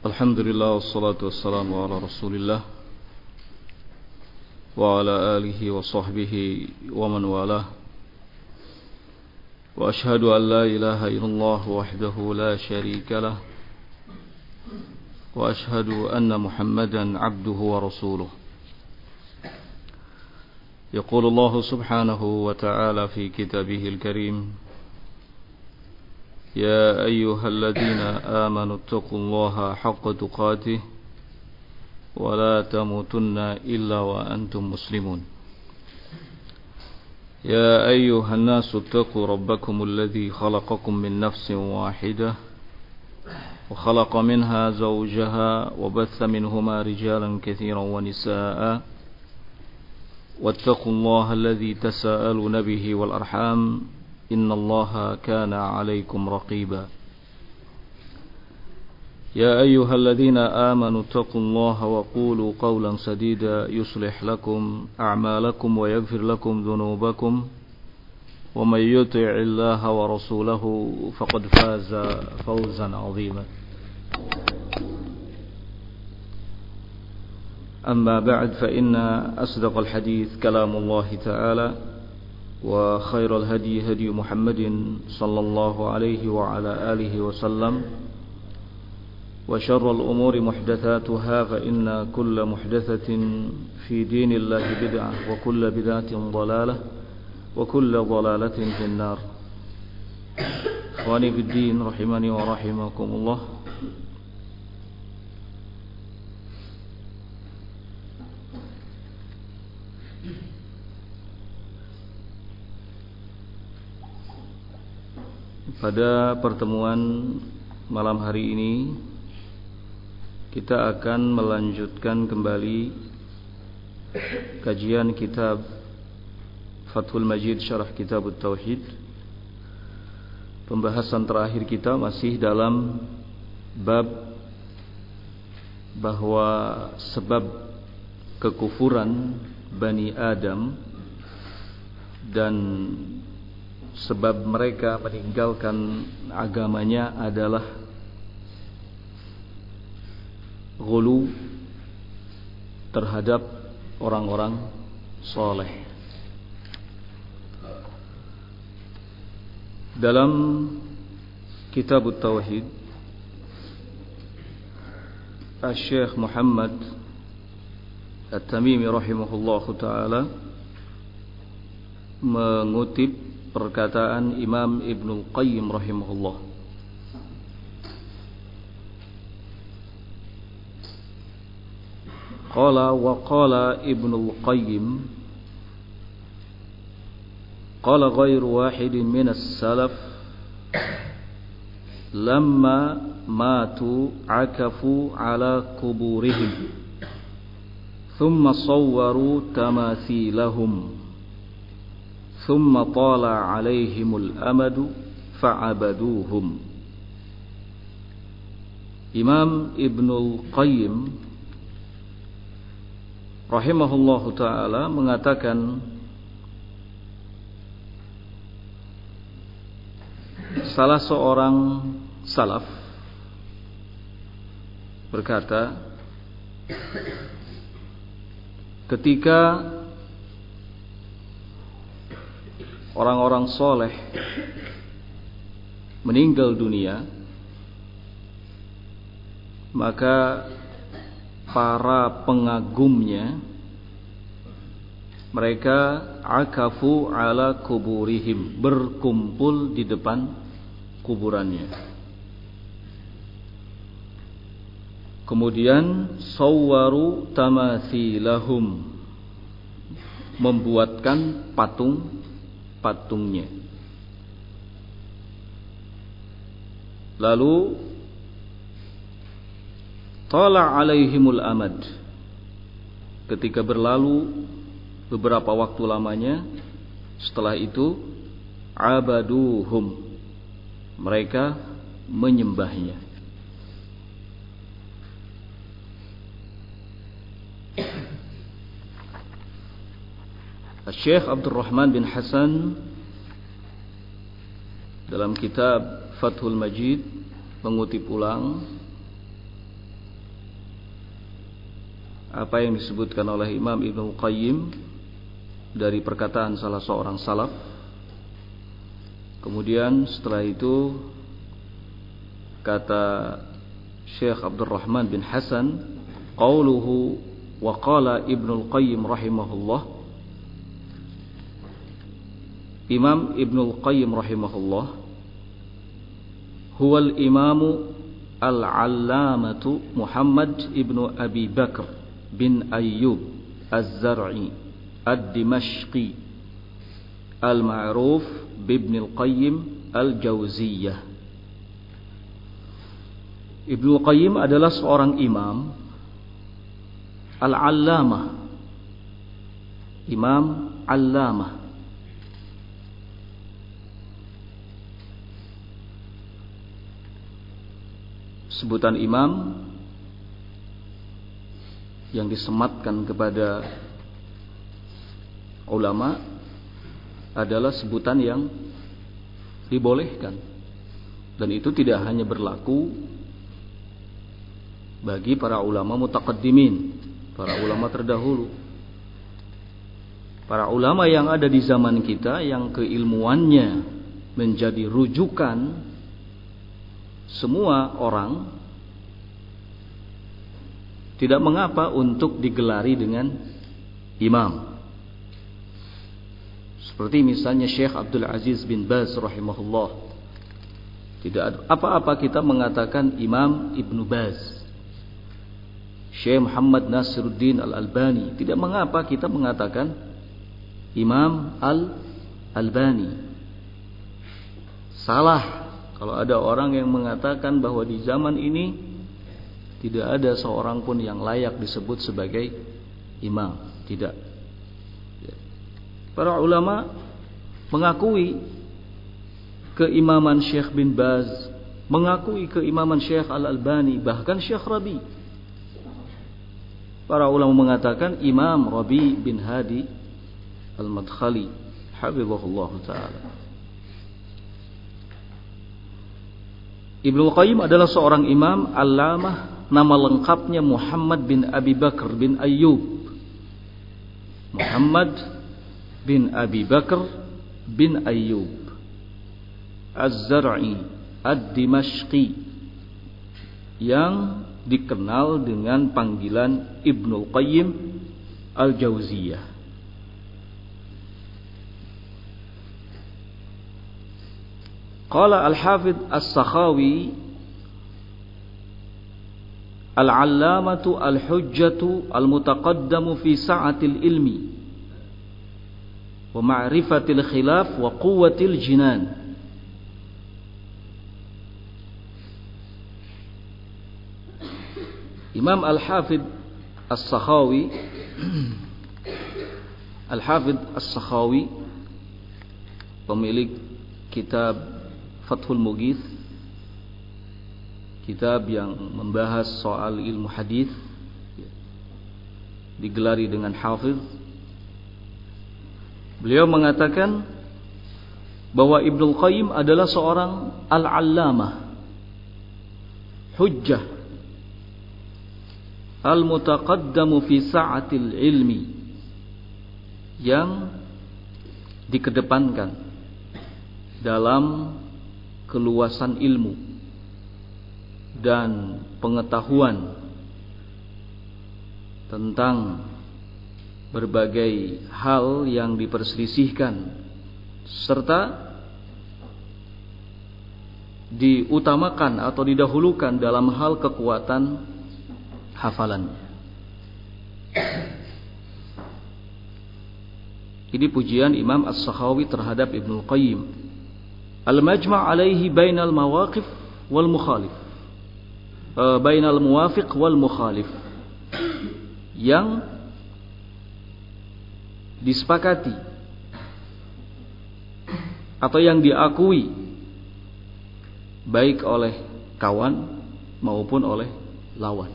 Alhamdulillah wassalatu wassalamu ala Rasulillah wa ala alihi wa sahbihi wa man walah. Wa ashhadu an la ilaha illallah wahdahu la sharika lah wa ashhadu anna Muhammadan abduhu wa rasuluh. Yaqulu Allah subhanahu wa ta'ala fi kitabihil karim: يا أيها الذين آمنوا اتقوا الله حق تقاته ولا تموتن إلا وأنتم مسلمون. يا أيها الناس اتقوا ربكم الذي خلقكم من نفس واحدة وخلق منها زوجها وبث منهما رجالا كثيرا ونساء واتقوا الله الذي تساءلون به والأرحام إن الله كان عليكم رقيبا. يا أيها الذين آمنوا اتقوا الله وقولوا قولا سديدا يصلح لكم أعمالكم ويغفر لكم ذنوبكم ومن يطع الله ورسوله فقد فاز فوزا عظيما. أما بعد فإن أصدق الحديث كلام الله تعالى وخير الهدي هدي محمد صلى الله عليه وعلى آله وسلم وشر الأمور محدثاتها فإن كل محدثة في دين الله بدعة وكل بدعة ضلالة وكل ضلالة في النار. إخواني في الدين رحمني ورحمكم الله. Pada pertemuan malam hari ini kita akan melanjutkan kembali kajian kitab Fathul Majid Syarah Kitab Tauhid. Pembahasan terakhir kita masih dalam bab bahwa sebab kekufuran Bani Adam dan sebab mereka meninggalkan agamanya adalah ghulu terhadap orang-orang soleh. Dalam kitab Tauhid, Syekh Muhammad At-Tamimi rahimahullahu ta'ala mengutip perkataan Imam Ibnul Qayyim rahimahullah. Qala wa qala Ibnul Qayyim qala ghairu wahidin minas salaf lamma matu akafu ala kuburihim thumma sawwaru tamathilahum ثم طال عليهم الأمد فعبدوهم. Imam Ibnul Qayyim rahimahullahu ta'ala mengatakan salah seorang salaf berkata, ketika orang-orang soleh meninggal dunia, maka para pengagumnya mereka akafu ala kuburihim, berkumpul di depan kuburannya. Kemudian sawwaru tamathilahum, membuatkan patungnya. Lalu tala alaihimul amad, ketika berlalu beberapa waktu lamanya, setelah itu abaduhum, mereka menyembahnya. Syekh Abdurrahman bin Hasan dalam kitab Fathul Majid mengutip ulang apa yang disebutkan oleh Imam Ibnu Qayyim dari perkataan salah seorang salaf. Kemudian setelah itu kata Syekh Abdurrahman bin Hasan, qauluhu wa qala Ibnu Qayyim rahimahullah. Imam Ibnu Qayyim rahimahullah huwal imamu al-allamatu Muhammad ibnu Abi Bakr bin Ayyub az-Zar'i ad-Dimashqi al-ma'ruf bibn al-Qayyim al-Jauziyah. Ibnu Qayyim adalah seorang imam al-allamah, imam allamah. Sebutan imam yang disematkan kepada ulama adalah sebutan yang dibolehkan, dan itu tidak hanya berlaku bagi para ulama mutaqaddimin, para ulama terdahulu. Para ulama yang ada di zaman kita yang keilmuannya menjadi rujukan semua orang, tidak mengapa untuk digelari dengan imam. Seperti misalnya Syekh Abdul Aziz bin Baz rahimahullah. Tidak ada apa-apa kita mengatakan Imam Ibnu Baz. Syekh Muhammad Nasiruddin Al-Albani, tidak mengapa kita mengatakan Imam Al-Albani. Salah kalau ada orang yang mengatakan bahwa di zaman ini tidak ada seorang pun yang layak disebut sebagai imam. Tidak. Para ulama mengakui keimaman Syekh bin Baz, mengakui keimaman Syekh Al-Albani, bahkan Syekh Rabi. Para ulama mengatakan Imam Rabi bin Hadi Al-Madkhali hafizahullah ta'ala. Ibnu Qayyim adalah seorang imam allamah, nama lengkapnya Muhammad bin Abi Bakr bin Ayyub. Muhammad bin Abi Bakr bin Ayyub Az-Zar'i Ad-Dimashqi, yang dikenal dengan panggilan Ibnu Qayyim Al-Jauziyah. Qala Al-Hafidh As-Sakhawi Al-Allamatu Al-Hujjatu Al-Mutaqaddamu fi sa'atil ilmi wa ma'rifatil khilaf wa quwwatil jinan. Imam Al-Hafidh As-Sakhawi pemilik kitab Fathul Mughith, kitab yang membahas soal ilmu hadis, digelari dengan Hafiz. Beliau mengatakan bahwa Ibnu Qayyim adalah seorang al-allamah, hujjah, al-mutaqaddamu fi sa'atil ilmi, yang dikedepankan dalam keluasan ilmu dan pengetahuan tentang berbagai hal yang diperselisihkan, serta diutamakan atau didahulukan dalam hal kekuatan hafalan. Ini pujian Imam As-Sakhawi terhadap Ibnu Qayyim. Al-majma' alaihi bainal mawaqif wal mukhalif, bainal muwafiq wal mukhalif, yang disepakati atau yang diakui baik oleh kawan maupun oleh lawan.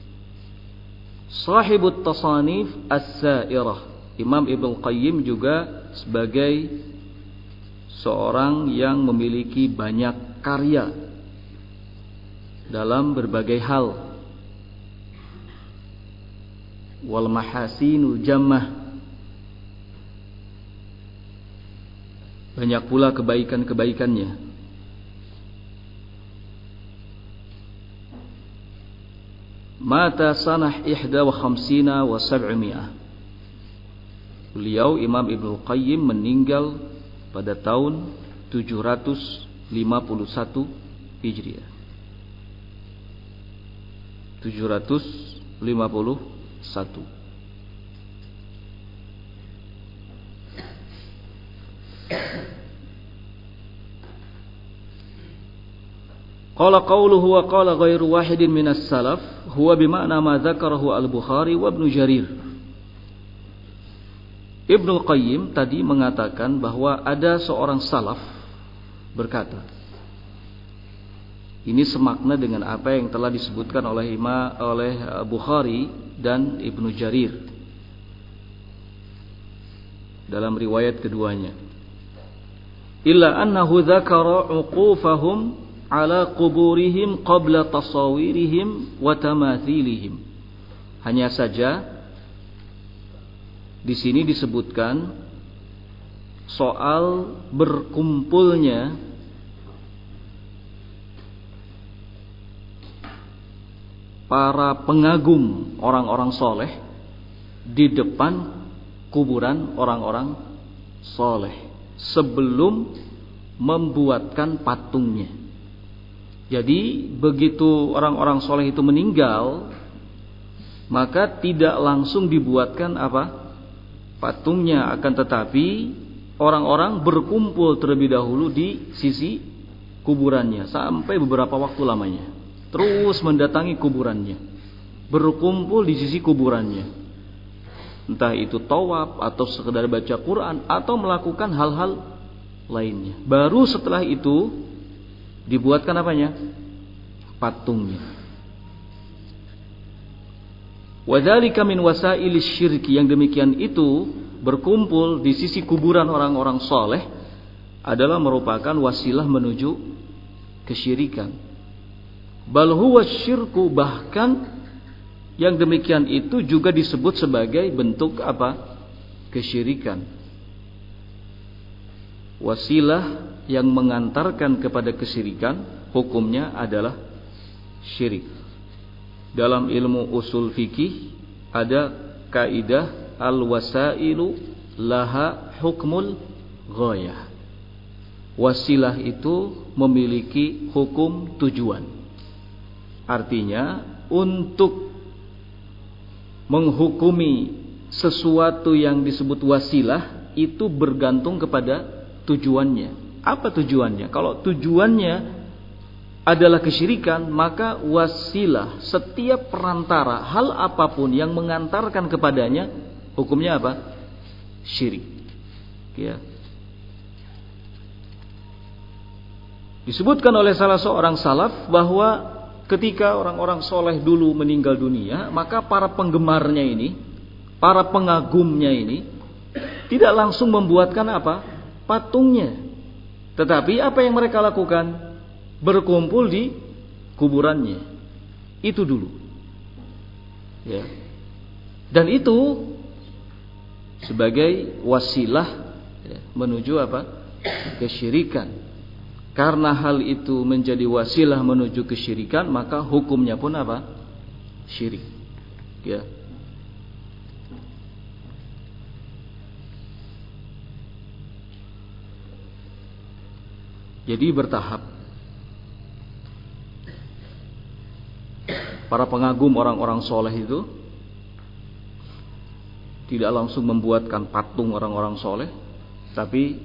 Sahibut tasanif as-sa'irah, Imam Ibnu Qayyim juga sebagai seorang yang memiliki banyak karya dalam berbagai hal. wal mahasinu jammah. Banyak pula kebaikan-kebaikannya. Mata sanah 51 wa 700. Beliau Imam Ibnu Qayyim meninggal pada tahun 751 Hijriah. 751. Qala qawluhu wa qala ghairu wahidin minas salaf huwa bima'na ma dzakarahu al-Bukhari wa Ibnu Jarir. Ibnu Qayyim tadi mengatakan bahwa ada seorang salaf berkata, ini semakna dengan apa yang telah disebutkan oleh Bukhari dan Ibnu Jarir dalam riwayat keduanya. Illa annahu dzakara 'uqufahum ala quburihim qabla tasawirihim wa tamathilihim. Hanya saja di sini disebutkan soal berkumpulnya para pengagum orang-orang soleh di depan kuburan orang-orang soleh sebelum membuatkan patungnya. Jadi begitu orang-orang soleh itu meninggal, maka tidak langsung dibuatkan patungnya, akan tetapi orang-orang berkumpul terlebih dahulu di sisi kuburannya sampai beberapa waktu lamanya, terus mendatangi kuburannya, berkumpul di sisi kuburannya, entah itu tawaf atau sekedar baca Quran atau melakukan hal-hal lainnya. Baru setelah itu dibuatkan patungnya. Wadzalika min wasailis syirki, yang demikian itu berkumpul di sisi kuburan orang-orang soleh adalah merupakan wasilah menuju kesyirikan. Bal huwa syirku, bahkan yang demikian itu juga disebut sebagai bentuk kesyirikan. Wasilah yang mengantarkan kepada kesyirikan hukumnya adalah syirik. Dalam ilmu usul fikih ada kaidah al-wasailu laha hukmul ghayah. Wasilah itu memiliki hukum tujuan. Artinya untuk menghukumi sesuatu yang disebut wasilah itu bergantung kepada tujuannya. Apa tujuannya? Kalau tujuannya adalah kesyirikan, maka wasilah, setiap perantara, hal apapun yang mengantarkan kepadanya, hukumnya syirik. Ya. Disebutkan oleh salah seorang salaf bahwa ketika orang-orang soleh dulu meninggal dunia, maka para penggemarnya ini, para pengagumnya ini tidak langsung membuatkan patungnya. Tetapi apa yang mereka lakukan? Berkumpul di kuburannya. Itu dulu. Ya. Dan itu sebagai wasilah menuju kesyirikan. Karena hal itu menjadi wasilah menuju kesyirikan, maka hukumnya pun syirik. Ya. Jadi bertahap. Para pengagum orang-orang soleh itu tidak langsung membuatkan patung orang-orang soleh, tapi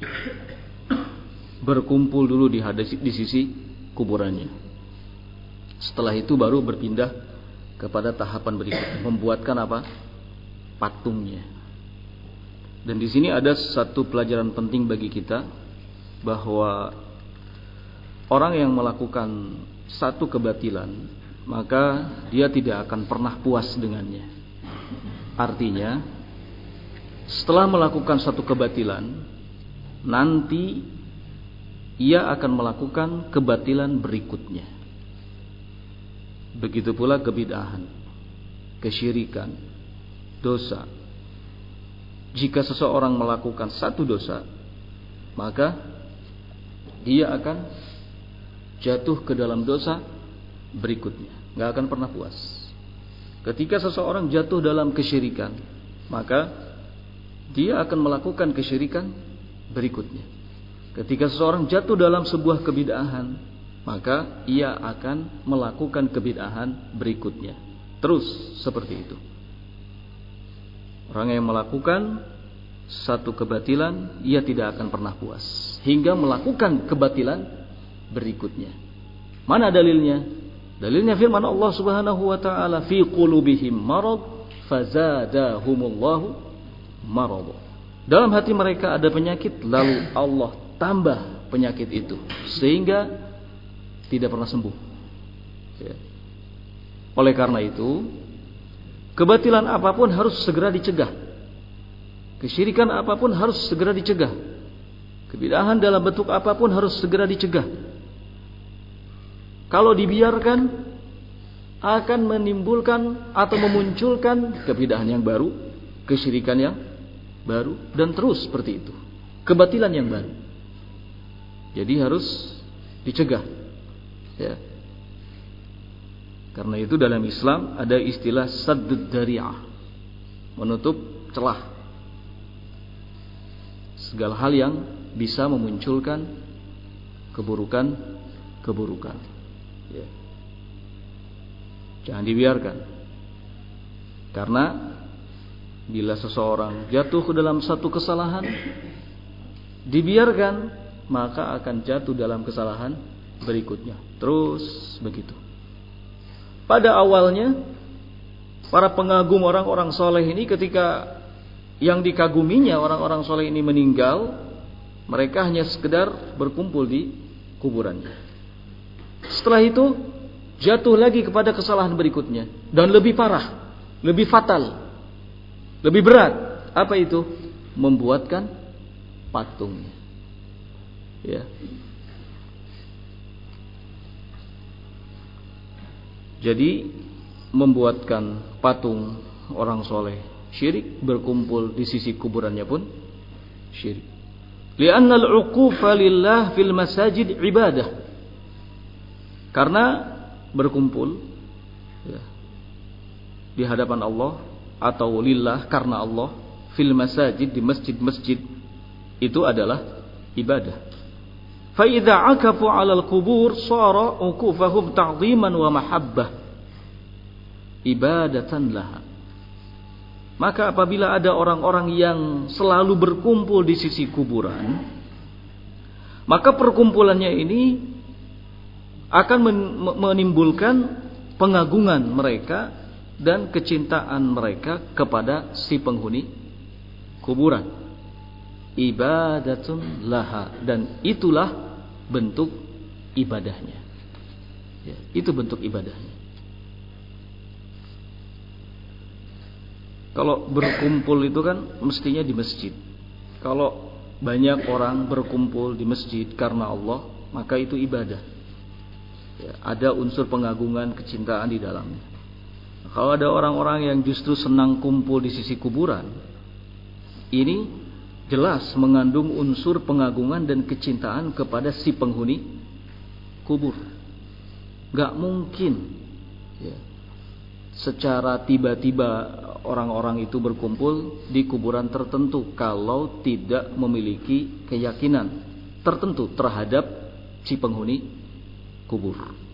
berkumpul dulu di sisi kuburannya. Setelah itu baru berpindah kepada tahapan berikutnya, membuatkan patungnya. Dan di sini ada satu pelajaran penting bagi kita, bahwa orang yang melakukan satu kebatilan, maka dia tidak akan pernah puas dengannya. Artinya, setelah melakukan satu kebatilan, nanti ia akan melakukan kebatilan berikutnya. Begitu pula kebid'ahan, kesyirikan, dosa. Jika seseorang melakukan satu dosa, maka dia akan jatuh ke dalam dosa berikutnya, gak akan pernah puas. Ketika seseorang jatuh dalam kesyirikan, maka dia akan melakukan kesyirikan berikutnya. Ketika seseorang jatuh dalam sebuah kebid'ahan, maka ia akan melakukan kebid'ahan berikutnya. Terus seperti itu. Orang yang melakukan satu kebatilan, ia tidak akan pernah puas hingga melakukan kebatilan berikutnya. Mana dalilnya? Dalilnya firman Allah Subhanahu wa taala, fi qulubihim marad fazadahumullahu marad. Dalam hati mereka ada penyakit, lalu Allah tambah penyakit itu sehingga tidak pernah sembuh. Ya. Oleh karena itu, kebatilan apapun harus segera dicegah. Kesyirikan apapun harus segera dicegah. Kebid'ahan dalam bentuk apapun harus segera dicegah. Kalau dibiarkan, akan menimbulkan atau memunculkan kebid'ahan yang baru, kesyirikan yang baru, dan terus seperti itu. Kebatilan yang baru. Jadi harus dicegah. Ya. Karena itu dalam Islam ada istilah saddud dari'ah, menutup celah segala hal yang bisa memunculkan keburukan. Ya. Jangan dibiarkan. Karena bila seseorang jatuh ke dalam satu kesalahan, dibiarkan, maka akan jatuh dalam kesalahan berikutnya. Terus begitu. Pada awalnya, para pengagum orang-orang soleh ini, ketika yang dikaguminya orang-orang soleh ini meninggal, mereka hanya sekedar berkumpul di kuburannya. Setelah itu jatuh lagi kepada kesalahan berikutnya, dan lebih parah, lebih fatal, lebih berat. Apa itu? Membuatkan patungnya. Ya. Jadi membuatkan patung orang soleh syirik, berkumpul di sisi kuburannya pun syirik. Li'anna al-'uqufa lillah fil masajid ibadah. Karena berkumpul ya, di hadapan Allah atau lillah, karena Allah, fil masajid, di masjid-masjid, itu adalah ibadah. Fa idza 'akafu 'alal qubur sara 'uqufahum ta'dhiman wa mahabbah ibadatan laha. Maka apabila ada orang-orang yang selalu berkumpul di sisi kuburan, maka perkumpulannya ini akan menimbulkan pengagungan mereka dan kecintaan mereka kepada si penghuni kuburan. Ibadatun laha, dan itulah bentuk ibadahnya. Ya, itu bentuk ibadahnya. Kalau berkumpul itu kan mestinya di masjid. Kalau banyak orang berkumpul di masjid karena Allah, maka itu ibadah. Ya, ada unsur pengagungan, kecintaan di dalamnya. Kalau ada orang-orang yang justru senang kumpul di sisi kuburan, ini jelas mengandung unsur pengagungan dan kecintaan kepada si penghuni kubur. Gak mungkin ya, secara tiba-tiba orang-orang itu berkumpul di kuburan tertentu kalau tidak memiliki keyakinan tertentu terhadap si penghuni kubur.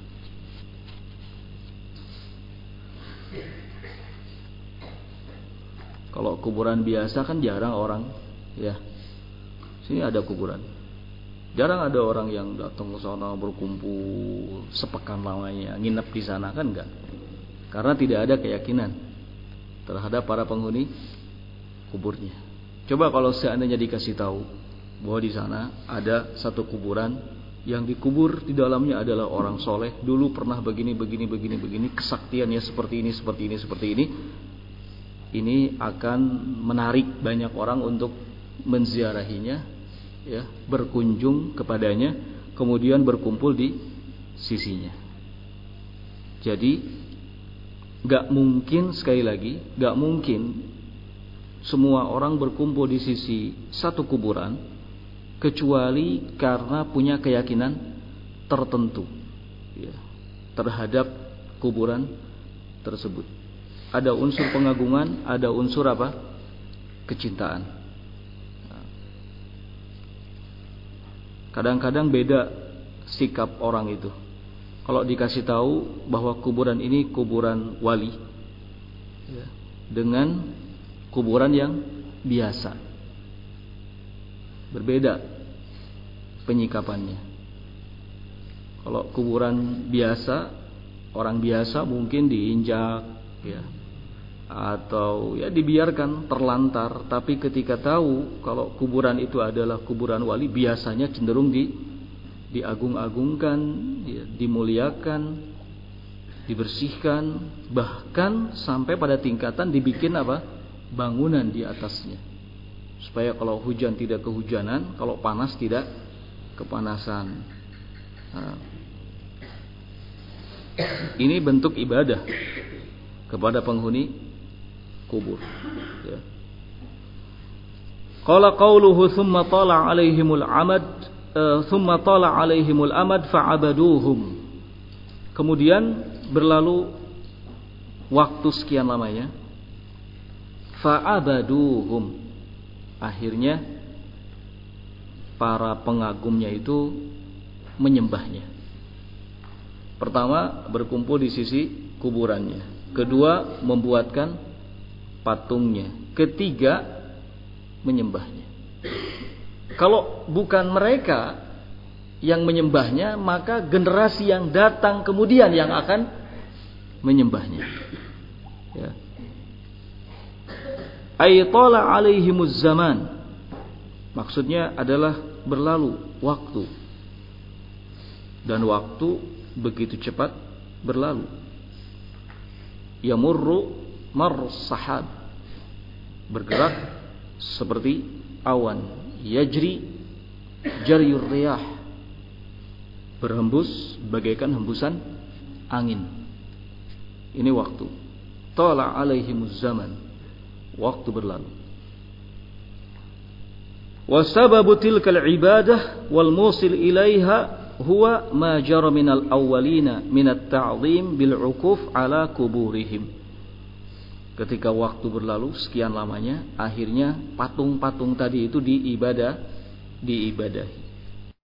Kalau kuburan biasa kan jarang orang ya. Sini ada kuburan. Jarang ada orang yang datang ke sana berkumpul sepekan lamanya, nginep di sana, kan enggak. Karena tidak ada keyakinan terhadap para penghuni kuburnya. Coba kalau seandainya dikasih tahu bahwa di sana ada satu kuburan yang dikubur di dalamnya adalah orang soleh, dulu pernah begini, kesaktiannya seperti ini, ini akan menarik banyak orang untuk menziarahinya, ya, berkunjung kepadanya, kemudian berkumpul di sisinya. Jadi gak mungkin, sekali lagi, gak mungkin semua orang berkumpul di sisi satu kuburan kecuali karena punya keyakinan tertentu ya, terhadap kuburan tersebut. Ada unsur pengagungan, ada unsur apa? Kecintaan. Kadang-kadang beda sikap orang itu. Kalau dikasih tahu bahwa kuburan ini kuburan wali ya, dengan kuburan yang biasa, berbeda penyikapannya. Kalau kuburan biasa, orang biasa mungkin diinjak ya, atau ya dibiarkan terlantar. Tapi ketika tahu kalau kuburan itu adalah kuburan wali, biasanya cenderung diagung-agungkan ya, dimuliakan, dibersihkan, bahkan sampai pada tingkatan dibikin apa? Bangunan di atasnya, supaya kalau hujan tidak kehujanan, kalau panas tidak kepanasan. Ini bentuk ibadah kepada penghuni kubur ya. Qala qauluhu thumma tala alaihimul amad fa'abaduhum. Kemudian berlalu waktu sekian lamanya, fa'abaduhum, akhirnya para pengagumnya itu menyembahnya. Pertama, berkumpul di sisi kuburannya. Kedua, membuatkan patungnya. Ketiga, menyembahnya. Kalau bukan mereka yang menyembahnya, maka generasi yang datang kemudian yang akan menyembahnya ya. Aitala alaihimuz zaman, maksudnya adalah berlalu waktu, dan waktu begitu cepat berlalu. Yamurru marrus sahab, bergerak seperti awan. Yajri jaryur riyah, berhembus bagaikan hembusan angin. Ini waktu. Tala alaihimuz zaman, waktu berlalu. Wa sababu tilkal ibadah wal musil ilaiha huwa ma jara minal awwalina minat ta'zim bil ukuf ala kuburihim. Ketika waktu berlalu sekian lamanya, akhirnya patung-patung tadi itu diibadahi.